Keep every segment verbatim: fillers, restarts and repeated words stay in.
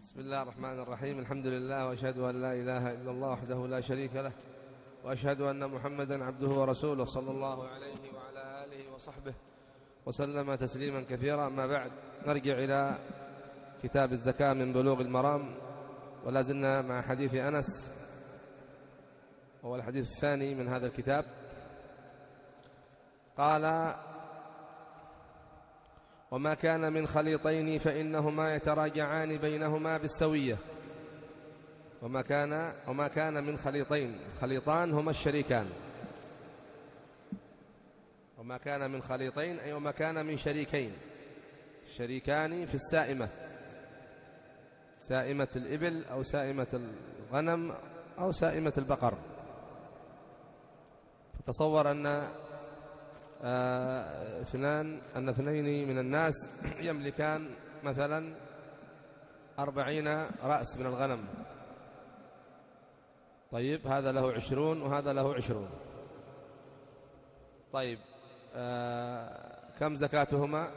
بسم الله الرحمن الرحيم. الحمد لله، وأشهد أن لا إله إلا الله وحده لا شريك له، وأشهد أن محمدا عبده ورسوله صلى الله عليه وعلى آله وصحبه وسلم تسليما كثيرا. أما بعد، نرجع إلى كتاب الزكاة من بلوغ المرام، ولا زلنا مع حديث أنس، هو الحديث الثاني من هذا الكتاب. قال: وما كان من خليطين فإنهما يتراجعان بينهما بالسوية. وما كان وما كان من خليطين، خليطان هما الشريكان. وما كان من خليطين أي وما كان من شريكين، شريكان في السائمة، سائمة الإبل أو سائمة الغنم أو سائمة البقر. فتصور أن آه اثنان أن اثنين من الناس يملكان مثلا أربعين رأس من الغنم. طيب، هذا له عشرون وهذا له عشرون. طيب، آه كم زكاتهما؟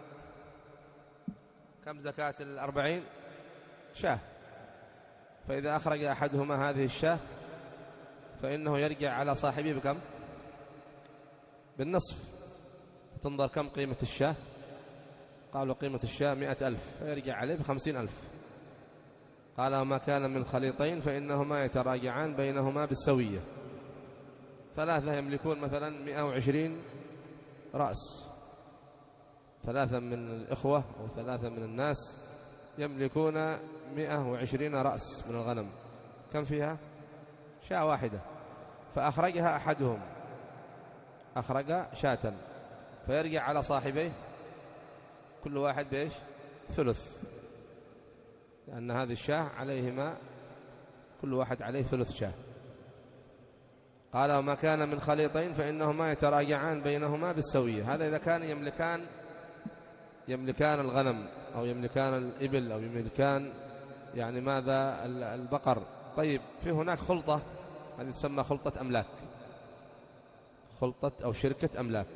كم زكاة الأربعين؟ شاه. فإذا أخرج أحدهما هذه الشاه فإنه يرجع على صاحبه بكم؟ بالنصف. تنظر كم قيمة الشاه؟ قالوا قيمة الشاه مئة ألف، فيرجع عليه بخمسين ألف. قال: وما كان من خليطين فإنهما يتراجعان بينهما بالسوية. ثلاثة يملكون مثلا مئة وعشرين رأس، ثلاثة من الإخوة أو ثلاثة من الناس يملكون مئة وعشرين رأس من الغنم. كم فيها؟ شاة واحدة. فأخرجها أحدهم، أخرج شاة، فيرجع على صاحبيه كل واحد بإيش؟ ثلث، لأن هذه الشاة عليهما كل واحد عليه ثلث شاة. قال: وما كان من خليطين فإنهما يتراجعان بينهما بالسوية. هذا إذا كان يملكان يملكان الغنم أو يملكان الإبل أو يملكان يعني ماذا البقر. طيب، في هناك خلطة، هذه تسمى خلطة أملاك، خلطة أو شركة أملاك.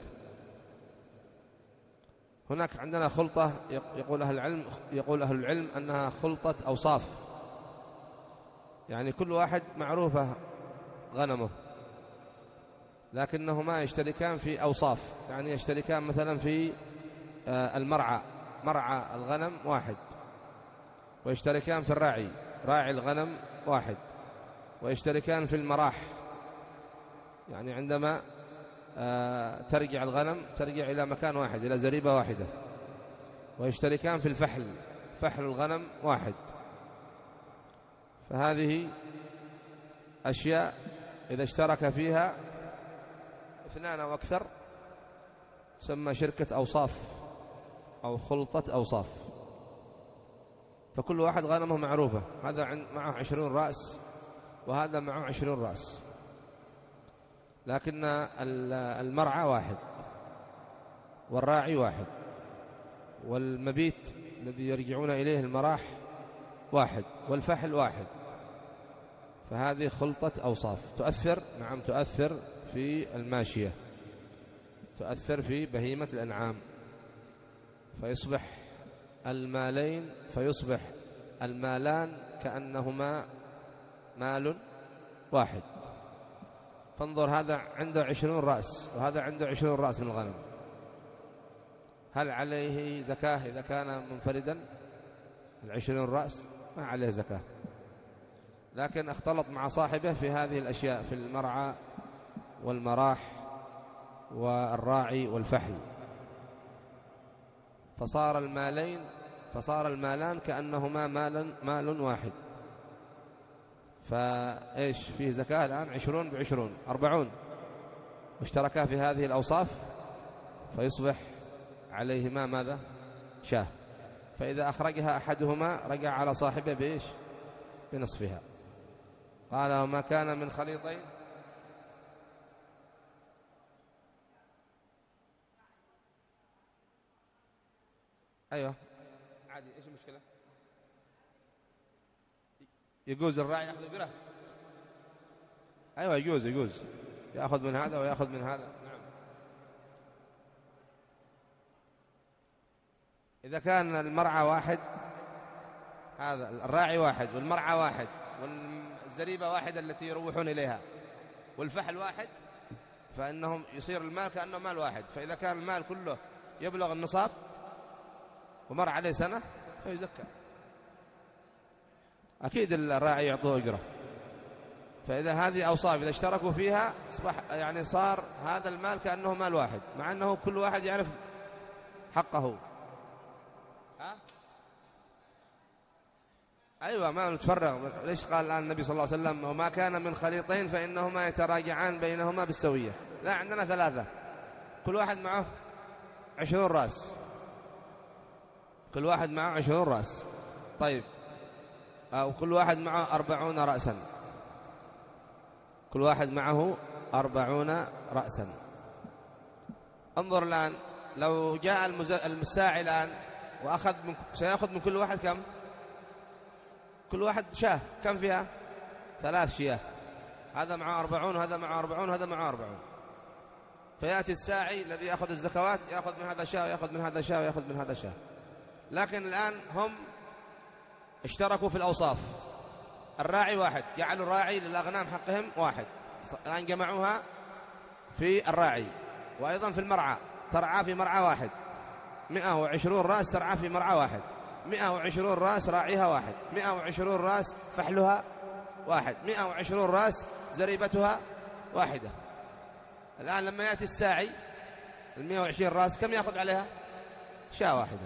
هناك عندنا خلطة يقول أهل العلم يقول أهل العلم أنها خلطة أوصاف، يعني كل واحد معروفة غنمه، لكنهما يشتركان في أوصاف. يعني يشتركان مثلا في المرعى، مرعى الغنم واحد، ويشتركان في الراعي، راعي الغنم واحد، ويشتركان في المراح، يعني عندما آه ترجع الغنم ترجع إلى مكان واحد، إلى زريبة واحدة. ويشتركان في الفحل، فحل الغنم واحد. فهذه أشياء إذا اشترك فيها اثنان أو أكثر تسمى شركة أوصاف أو خلطة أوصاف. فكل واحد غنمه معروفة، هذا معه عشرون رأس وهذا معه عشرون رأس، لكن المرعى واحد، والراعي واحد، والمبيت الذي يرجعون إليه المراح واحد، والفحل واحد. فهذه خلطة أوصاف تؤثر، نعم تؤثر في الماشية، تؤثر في بهيمة الأنعام، فيصبح المالين فيصبح المالان كأنهما مال واحد. فانظر، هذا عنده عشرون رأس وهذا عنده عشرون رأس من الغنم، هل عليه زكاة إذا كان منفردا؟ العشرون رأس ما عليه زكاة، لكن اختلط مع صاحبه في هذه الأشياء، في المرعى والمراح والراعي والفحل، فصار المالين فصار المالان كأنهما مال مال واحد. فإيش فيه زكاة الآن؟ عشرون بعشرون، أربعون، واشتركا في هذه الأوصاف، فيصبح عليهما ماذا؟ شاه. فإذا أخرجها أحدهما رجع على صاحبه بإيش؟ بنصفها. قال: وما كان من خليطين. أيوة عادي، إيش المشكلة؟ يجوز الراعي يأخذ بره؟ أيوة يجوز، يجوز يأخذ من هذا ويأخذ من هذا. نعم. إذا كان المرعى واحد هذا الراعي واحد، والمرعى واحد، والزريبة واحدة التي يروحون إليها، والفحل واحد، فإنهم يصير المال كأنه مال واحد. فإذا كان المال كله يبلغ النصاب ومر عليه سنة فيزكى، أكيد الراعي يعطوه أجره. فإذا هذه أوصاف إذا اشتركوا فيها أصبح يعني صار هذا المال كأنه مال واحد، مع أنه كل واحد يعرف حقه. ها؟ أيوة، ما نتفرغ. ليش قال الآن النبي صلى الله عليه وسلم وما كان من خليطين فإنهما يتراجعان بينهما بالسوية؟ لا، عندنا ثلاثة، كل واحد معه عشرون رأس، كل واحد معه عشرون رأس. طيب، أو كل واحد معه أربعون رأسا، كل واحد معه أربعون رأسا. انظر الآن، لو جاء المساعي الآن وأخذ من سيأخذ من كل واحد كم؟ كل واحد شاه، كم فيها؟ ثلاث شياه، هذا معه أربعون وهذا معه أربعون وهذا معه أربعون. فيأتي الساعي الذي يأخذ الزكوات يأخذ من هذا شاه ويأخذ من هذا شاه ويأخذ من هذا شاه. لكن الآن هم اشتركوا في الأوصاف. الراعي واحد، جعلوا الراعي للأغنام حقهم واحد، الآن جمعوها في الراعي. وأيضا في المرعى، ترعى في مرعى واحد، مئة وعشرون رأس ترعى في مرعى واحد، مئة وعشرون رأس راعيها واحد، مئة وعشرون رأس فحلها واحد، مئة وعشرون رأس زريبتها واحدة. الآن لما يأتي الساعي المئة وعشرين رأس كم يأخذ عليها؟ شاة واحدة،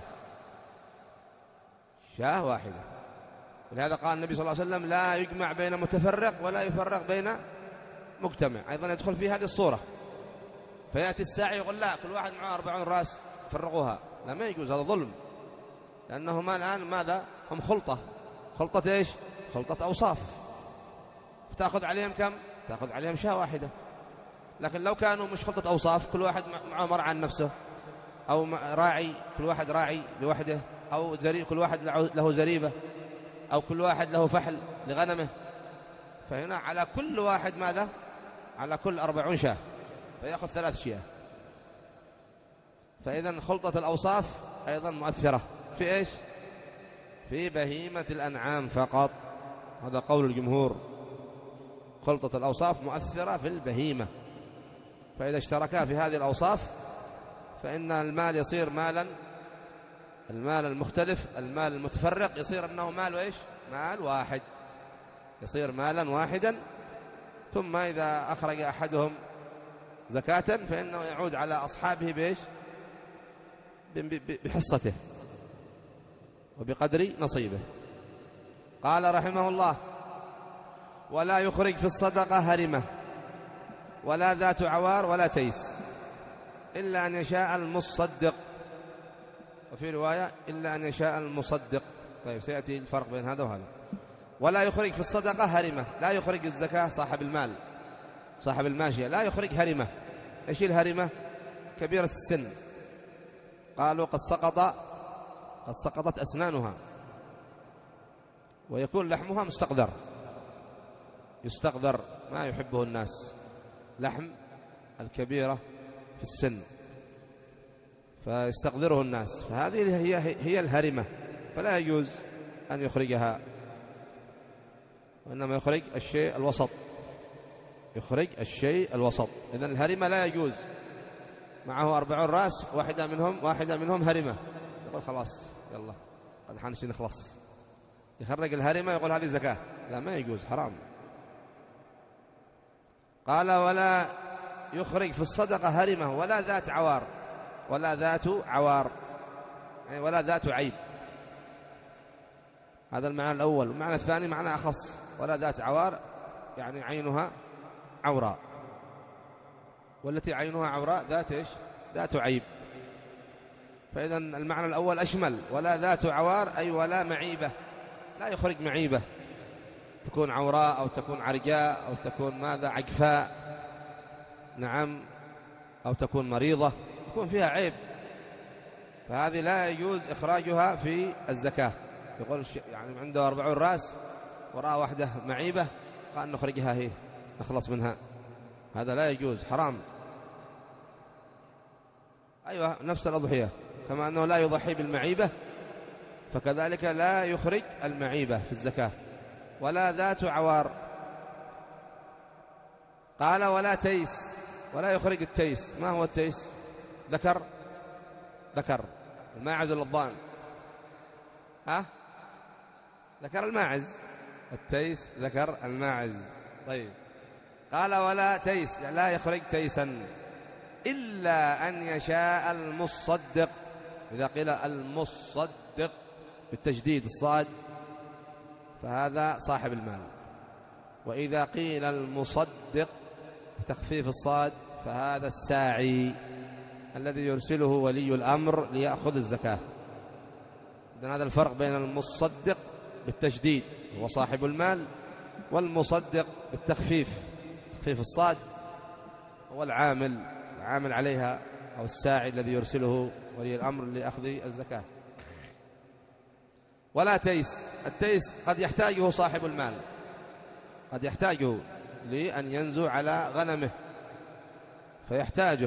شاة واحدة. ولهذا قال النبي صلى الله عليه وسلم لا يجمع بين متفرق ولا يفرق بين مجتمع، أيضا يدخل في هذه الصورة. فيأتي الساعي يقول لا، كل واحد معه أربعون رأس فرقوها، لا، ما يجوز، هذا ظلم. لأنهما الآن ماذا؟ هم خلطة، خلطة إيش؟ خلطة أوصاف، فتأخذ عليهم كم؟ تأخذ عليهم شاة واحدة. لكن لو كانوا مش خلطة أوصاف، كل واحد معه مرعى عن نفسه، أو راعي، كل واحد راعي لوحده، أو زريب كل واحد له زريبة، أو كل واحد له فحل لغنمه، فهنا على كل واحد ماذا؟ على كل أربعون شاة، فيأخذ ثلاث شياه. فإذا خلطة الأوصاف أيضا مؤثرة في إيش؟ في بهيمة الأنعام فقط، هذا قول الجمهور. خلطة الأوصاف مؤثرة في البهيمة، فإذا اشتركا في هذه الأوصاف فإن المال يصير مالا، المال المختلف، المال المتفرق يصير أنه مال وإيش؟ مال واحد، يصير مالا واحدا. ثم إذا أخرج أحدهم زكاة فإنه يعود على أصحابه بإيش؟ بحصته وبقدر نصيبه. قال رحمه الله ولا يخرج في الصدقة هرمة ولا ذات عوار ولا تيس إلا أن يشاء المصدق، وفي رواية إلا أن يشاء المصدق. طيب، سيأتي الفرق بين هذا وهذا. ولا يخرج في الصدقة هرمة، لا يخرج الزكاة صاحب المال، صاحب الماشية لا يخرج هرمة. إيش الهرمة؟ كبيرة السن، قالوا قد سقط قد سقطت أسنانها، ويكون لحمها مستقذر، يستقذر، ما يحبه الناس، لحم الكبيرة في السن فيستقذره الناس، فهذه هي هي الهرمة، فلا يجوز أن يخرجها، وإنما يخرج الشيء الوسط، يخرج الشيء الوسط. إذن الهرمة لا يجوز، معه أربعون رأس، واحدة منهم واحدة منهم هرمة، يقول خلاص يلا قد حنشي نخلص، يخرج الهرمة يقول هذه زكاة، لا، ما يجوز، حرام. قال ولا يخرج في الصدقة هرمة ولا ذات عوار، ولا ذات عوار يعني ولا ذات عيب، هذا المعنى الأول. المعنى الثاني معنى أخص، ولا ذات عوار يعني عينها عوراء، والتي عينها عوراء ذات إيش؟ ذات عيب. فإذا المعنى الأول أشمل، ولا ذات عوار أي ولا معيبة، لا يخرج معيبة، تكون عوراء أو تكون عرجاء أو تكون ماذا عجفاء، نعم، أو تكون مريضة، يكون فيها عيب، فهذه لا يجوز إخراجها في الزكاة. يقول يعني عنده أربعون رأس وراء واحدة معيبة، قال نخرجها هي نخلص منها، هذا لا يجوز، حرام. أيوة، نفس الأضحية، كما أنه لا يضحي بالمعيبة فكذلك لا يخرج المعيبة في الزكاة ولا ذات عوار. قال ولا تيس، ولا يخرج التيس. ما هو التيس؟ ذكر ذكر الماعز ولا الضأن؟ ها؟ ذكر الماعز. التيس ذكر الماعز. طيب قال ولا تيس، يعني لا يخرج تيسا إلا أن يشاء المصدق. إذا قيل المصدق بالتجديد الصاد فهذا صاحب المال، وإذا قيل المصدق بتخفيف الصاد فهذا الساعي الذي يرسله ولي الأمر ليأخذ الزكاة. إذن هذا الفرق بين المصدق بالتجديد هو صاحب المال، والمصدق بالتخفيف تخفيف الصاد هو العامل العامل عليها أو الساعي الذي يرسله ولي الأمر لأخذ الزكاة. ولا تيس، التيس قد يحتاجه صاحب المال، قد يحتاجه لأن ينزو على غنمه فيحتاجه،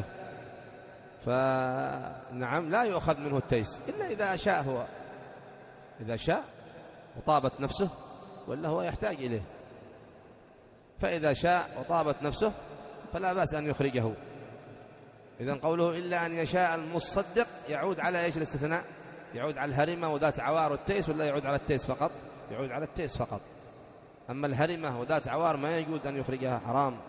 فنعم لا يؤخذ منه التيس إلا إذا شاء هو، إذا شاء وطابت نفسه، ولا هو يحتاج إليه. فإذا شاء وطابت نفسه فلا بأس أن يخرجه. إذن قوله إلا أن يشاء المصدق يعود على إيش الاستثناء؟ يعود على الهرمة وذات عوار والتيس، ولا يعود على التيس فقط؟ يعود على التيس فقط. أما الهرمة وذات عوار ما يجوز أن يخرجها، حرام،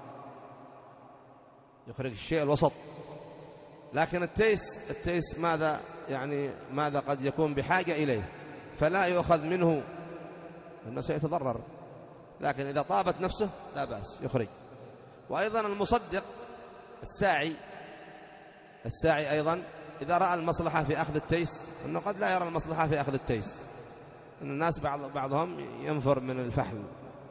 يخرج الشيء الوسط. لكن التيس التيس ماذا يعني ماذا قد يكون بحاجة إليه فلا يؤخذ منه لأنه سيتضرر، لكن إذا طابت نفسه لا بأس يخرج. وأيضا المصدق الساعي الساعي أيضا إذا رأى المصلحة في أخذ التيس، أنه قد لا يرى المصلحة في أخذ التيس، أن الناس بعض بعضهم ينفر من الفحل،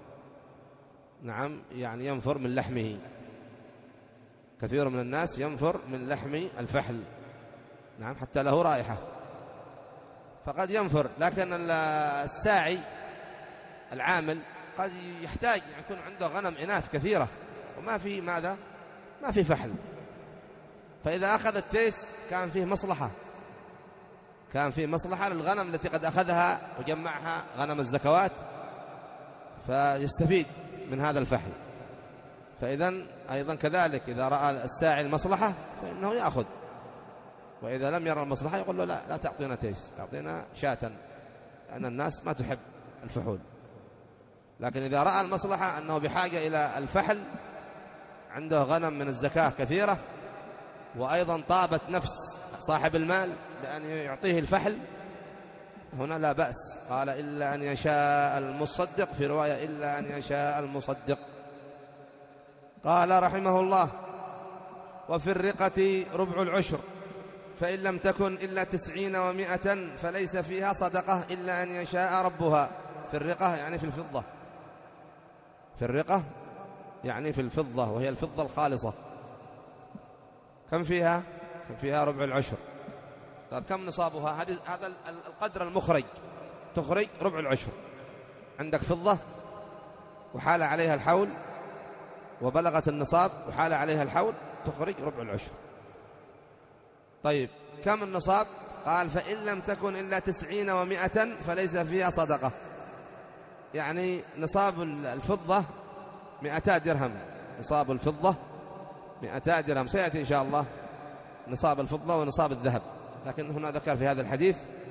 نعم يعني ينفر من لحمه، كثير من الناس ينفر من لحم الفحل، نعم حتى له رائحة فقد ينفر. لكن الساعي العامل قد يحتاج يعني يكون عنده غنم إناث كثيرة وما في ماذا ما في فحل، فإذا أخذ التيس كان فيه مصلحة، كان فيه مصلحة للغنم التي قد أخذها وجمعها غنم الزكوات، فيستفيد من هذا الفحل. فإذن أيضا كذلك إذا رأى الساعي المصلحة فإنه يأخذ، وإذا لم يرى المصلحة يقول له لا لا تعطينا تيس، تعطينا شاة، لأن الناس ما تحب الفحول. لكن إذا رأى المصلحة أنه بحاجة إلى الفحل، عنده غنم من الزكاة كثيرة، وأيضا طابت نفس صاحب المال بأن يعطيه الفحل، هنا لا بأس. قال إلا أن يشاء المصدق، في رواية إلا أن يشاء المصدق. قال رحمه الله وفي الرقة ربع العشر، فإن لم تكن إلا تسعين ومائة فليس فيها صدقة إلا أن يشاء ربها. في الرقة يعني في الفضة، في الرقة يعني في الفضة، وهي الفضة الخالصة. كم فيها؟ كم فيها ربع العشر. طيب كم نصابها؟ هذا القدر المخرج، تخرج ربع العشر. عندك فضة وحال عليها الحول وبلغت النصاب وحال عليها الحول، تخرج ربع العشر. طيب كم النصاب؟ قال فإن لم تكن إلا تسعين ومائة فليس فيها صدقة، يعني نصاب الفضة مئتا درهم، نصاب الفضة مئتا درهم. سيأتي إن شاء الله نصاب الفضة ونصاب الذهب، لكن هنا ذكر في هذا الحديث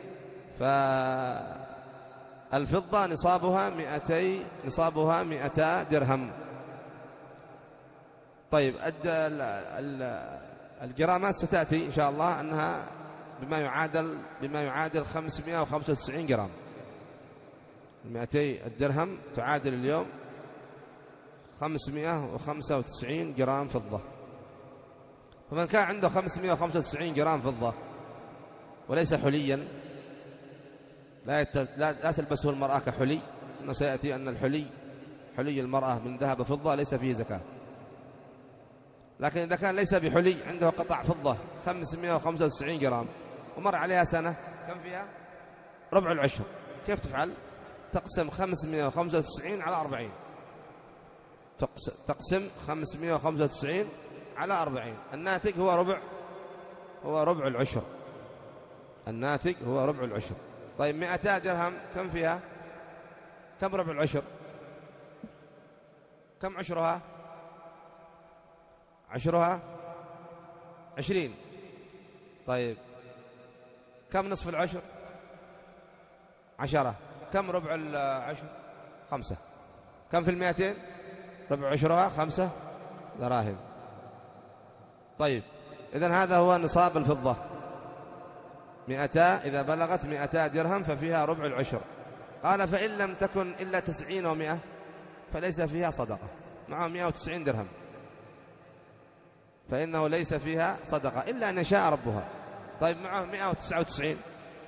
فالفضة نصابها مئتي نصابها مئتا درهم. طيب الجرامات ستأتي إن شاء الله أنها بما يعادل بما يعادل خمسمائة وخمسة وتسعين جرام. مئتي الدرهم تعادل اليوم خمسمائة وخمسة وتسعين جرام فضة. فمن كان عنده خمسمائة وخمسة وتسعين جرام فضة وليس حليا، لا, يت... لا... لا تلبسه المرأة كحلي، إنه سيأتي أن الحلي حلي المرأة من ذهب فضة ليس فيه زكاة. لكن إذا كان ليس بحلي، عنده قطع فضة خمسمائة وخمسة وتسعين جرام ومر عليها سنة، كم فيها؟ ربع العشر. كيف تفعل؟ تقسم خمسمائة وخمسة وتسعين على أربعين، تقسم خمسمائة وخمسة وتسعين على أربعين، الناتج هو ربع هو ربع العشر، الناتج هو ربع العشر. طيب مئتا درهم كم فيها؟ كم ربع العشر؟ كم عشرها؟ عشرها عشرين. طيب كم نصف العشر؟ عشرة. كم ربع العشر؟ خمسة. كم في المئتين؟ ربع عشرها خمسة دراهم. طيب إذن هذا هو نصاب الفضة، مئتا إذا بلغت مئتا درهم ففيها ربع العشر. قال فإن لم تكن إلا تسعين ومئة فليس فيها صدقة. معه مئة وتسعين درهم فإنه ليس فيها صدقة إلا أن يشاء ربها. طيب معه مئة وتسعة وتسعين،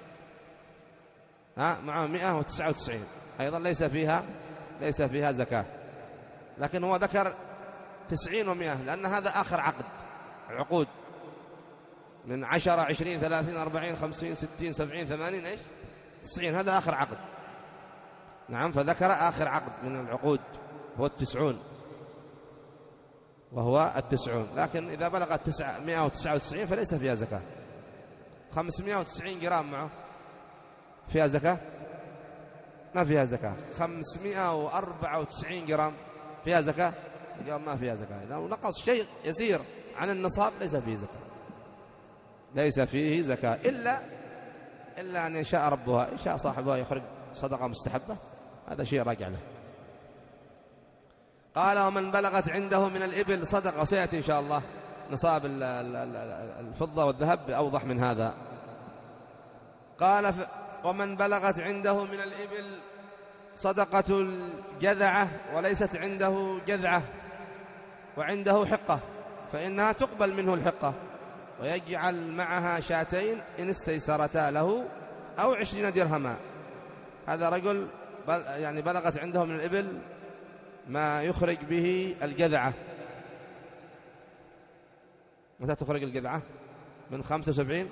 ها معه مئة وتسعة وتسعين أيضا ليس فيها ليس فيها زكاة. لكن هو ذكر تسعين ومئة لأن هذا آخر عقد العقود، من عشرة عشرين ثلاثين أربعين خمسين ستين سبعين ثمانين إيش تسعين، هذا آخر عقد. نعم، فذكر آخر عقد من العقود هو التسعون، وهو التسعون. لكن إذا بلغت مئة وتسعة وتسعين فليس فيها زكاة. خمسمئة وتسعين جرام معه فيها زكاة؟ ما فيها زكاة. خمسمئة وأربعة وتسعين جرام فيها زكاة؟ اليوم ما فيها زكاة. لو نقص شيء يسير عن النصاب ليس فيه زكاة، ليس فيه زكاة إلا إلا أن يشاء ربها، إن شاء صاحبها يخرج صدقة مستحبة هذا شيء راجع له. قال ومن بلغت عنده من الإبل صدقة، سيأتي إن شاء الله نصاب الفضة والذهب أوضح من هذا. قال ومن بلغت عنده من الإبل صدقة الجذعة وليست عنده جذعة وعنده حقة فإنها تقبل منه الحقة ويجعل معها شاتين إن استيسرتا له أو عشرين درهما. هذا رجل يعني بلغت عنده من الإبل ما يخرج به الجذعة. متى تخرج الجذعة؟ من خمسة وسبعين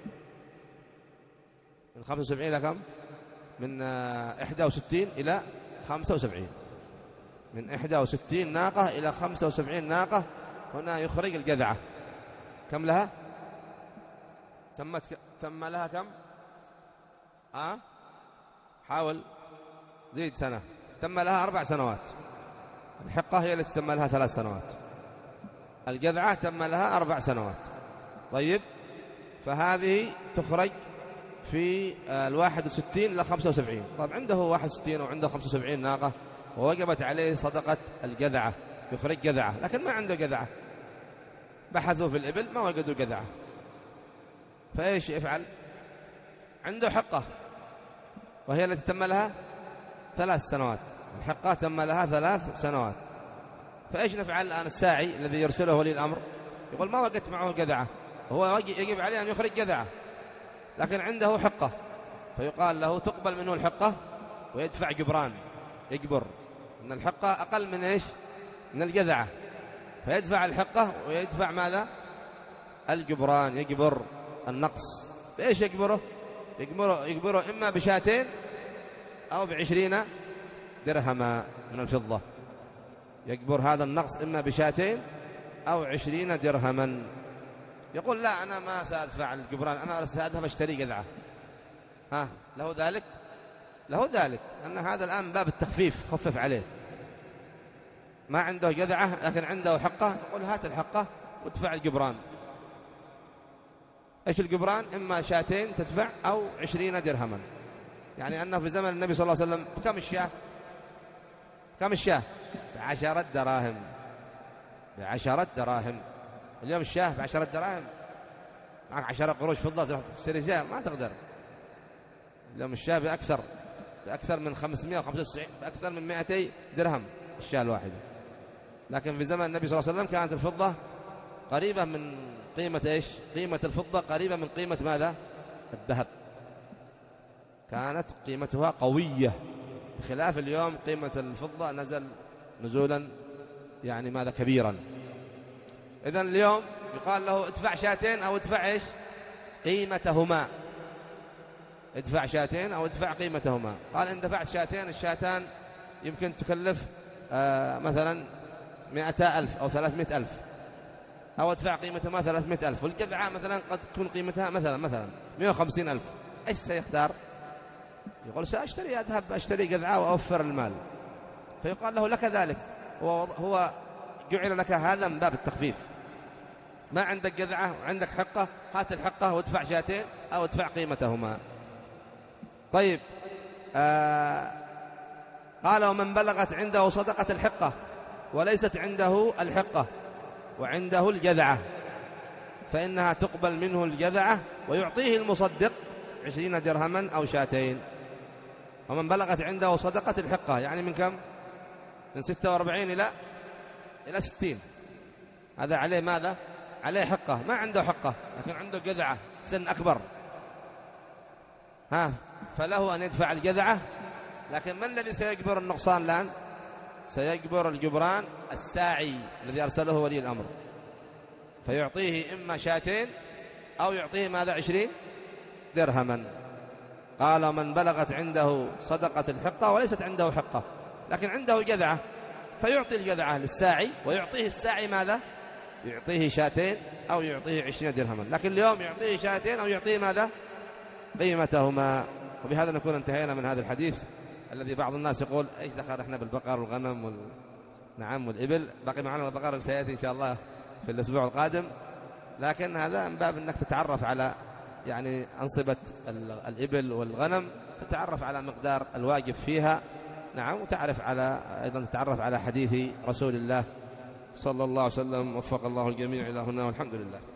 من خمسة وسبعين إلى كم؟ من إحدى وستين إلى خمسة وسبعين، من إحدى وستين ناقة إلى خمسة وسبعين ناقة هنا يخرج الجذعة. كم لها؟ تمت تم لها كم؟ آه؟ حاول زيد سنة. تم لها أربع سنوات. الحقة هي التي تم لها ثلاث سنوات، الجذعة تم لها أربع سنوات. طيب فهذه تخرج في الواحد وستين إلى خمسة وسبعين. طب عنده واحد وستين وعنده خمسة وسبعين ناقة ووجبت عليه صدقة الجذعة، يخرج جذعة، لكن ما عنده جذعة. بحثوا في الإبل ما وجدوا جذعة، فإيش يفعل؟ عنده حقة وهي التي تم لها ثلاث سنوات، الحقة تم لها ثلاث سنوات. فإيش نفعل الآن؟ الساعي الذي يرسله ولي الأمر يقول ما وجدت معه جذعة، هو يجب عليه أن يخرج جذعة لكن عنده حقة، فيقال له تقبل منه الحقة ويدفع جبران، يجبر أن الحقة أقل من إيش؟ من الجذعة، فيدفع الحقة ويدفع ماذا؟ الجبران، يجبر النقص. بإيش يجبره؟ يجبره, يجبره إما بشاتين أو بعشرين درهما من الفضة. يجبر هذا النقص إما بشاتين أو عشرين درهما. يقول لا أنا ما سأدفع الجبران، أنا سأذهب أشتري جذعة. ها له ذلك؟ له ذلك، أن هذا الآن باب التخفيف، خفف عليه. ما عنده جذعة لكن عنده حقة، يقول هات الحقة وادفع الجبران. إيش الجبران؟ إما شاتين تدفع أو عشرين درهما. يعني أنه في زمن النبي صلى الله عليه وسلم كم الشاة؟ كم الشاة؟ بعشرة دراهم، بعشرة دراهم. اليوم الشاة بعشرة دراهم، معك عشرة قروش فضة تروح تشتري شاة ما تقدر. اليوم الشاة بأكثر بأكثر من خمسمائة وخمسة وتسعين، بأكثر من مئتي درهم الشاة الواحدة. لكن في زمن النبي صلى الله عليه وسلم كانت الفضة قريبة من قيمة إيش؟ قيمة الفضة قريبة من قيمة ماذا؟ الذهب. كانت قيمتها قوية، بخلاف اليوم قيمة الفضة نزل نزولا يعني ماذا كبيرا. إذن اليوم يقال له ادفع شاتين أو ادفع إيش؟ قيمتهما. ادفع شاتين أو ادفع قيمتهما. قال إن دفعت شاتين، الشاتان يمكن تكلف آه مثلا مئة ألف أو ثلاثمائة ألف، أو ادفع قيمتهما ثلاثمائة ألف، والجذعة مثلا قد تكون قيمتها مثلا مثلا مئة وخمسين ألف. إيش سيختار؟ يقول سأشتري، أذهب أشتري قذعة وأوفر المال، فيقال له لك ذلك، هو جعل لك هذا من باب التخفيف. ما عندك قذعة وعندك حقة، هات الحقة وادفع شاتين أو ادفع قيمتهما. طيب آه قال ومن بلغت عنده صدقة الحقة وليست عنده الحقة وعنده الجذعة فإنها تقبل منه الجذعة ويعطيه المصدق عشرين درهما أو شاتين. ومن بلغت عنده صدقة الحقة يعني من كم؟ من ستة وأربعين إلى إلى ستين، هذا عليه ماذا؟ عليه حقة. ما عنده حقة لكن عنده جذعة سن أكبر، ها فله أن يدفع الجذعة، لكن من الذي سيجبر النقصان الآن؟ سيجبر الجبران الساعي الذي أرسله ولي الأمر، فيعطيه إما شاتين أو يعطيه ماذا؟ عشرين درهما. قال من بلغت عنده صدقة الحقة وليست عنده حقة لكن عنده جذعة، فيعطي الجذعة للساعي ويعطيه الساعي ماذا؟ يعطيه شاتين أو يعطيه عشرين درهما، لكن اليوم يعطيه شاتين أو يعطيه ماذا؟ قيمتهما. وبهذا نكون انتهينا من هذا الحديث الذي بعض الناس يقول ايش دخل احنا بالبقر والغنم وال... نعم والإبل، باقي معنا البقر سيأتي إن شاء الله في الأسبوع القادم، لكن هذا من باب أنك تتعرف على يعني أنصبة الإبل والغنم، تتعرف على مقدار الواجب فيها، نعم، وتعرف على أيضا تتعرف على حديث رسول الله صلى الله عليه وسلم. وفق الله الجميع إلى هنا والحمد لله.